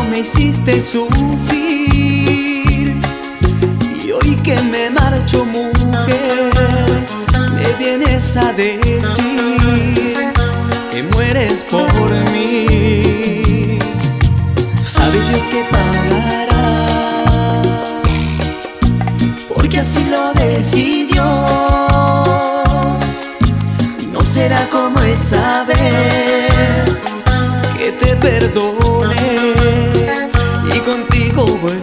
me hiciste sufrir. Y hoy que me marcho, mujer, me vienes a decir que mueres por mí. Sabe Dios que pagará, porque así lo decidió. No será como esa vez que te perdoné y contigo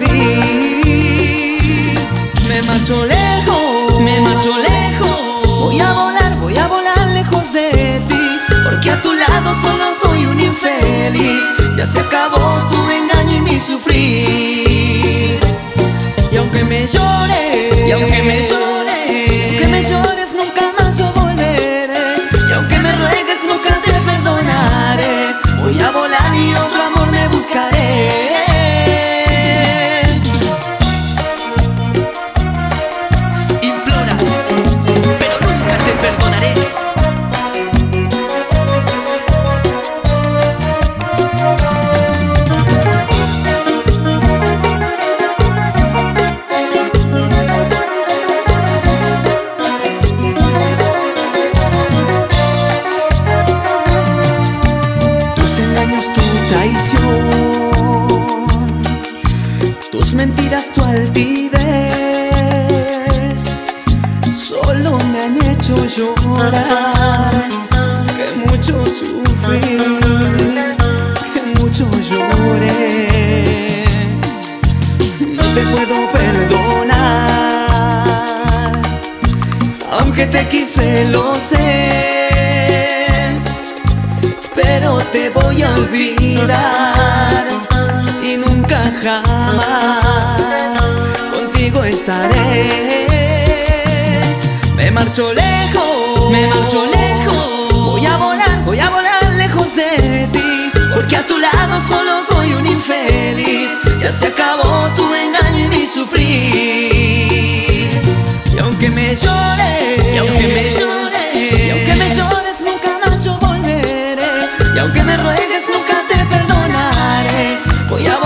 volví. Me marcho lejos, me marcho lejos. Voy a volar lejos de ti, porque a tu lado solo soy un infeliz. Ya se acabó tu engaño y mi sufrir. Y aunque me llores, y aunque me llores, nunca más yo volveré. Y aunque me ruegues, nunca te perdonaré. Voy a volar y otro amor me buscaré. Implora, pero nunca te perdonaré. Tus mentiras, tu altivez, solo me han hecho llorar. Que mucho sufrí, que mucho lloré. No te puedo perdonar, aunque te quise, lo sé, pero te voy a olvidar y nunca jamás contigo estaré. Me marcho lejos, me marcho lejos. Voy a volar lejos de ti, porque a tu lado solo soy un infeliz. Ya se acabó tu engaño y mi sufrir. Y aunque me llores, y aunque me llores, y aunque me llores, nunca más yo volveré. Y aunque me ruegues, nunca te perdonaré. Voy a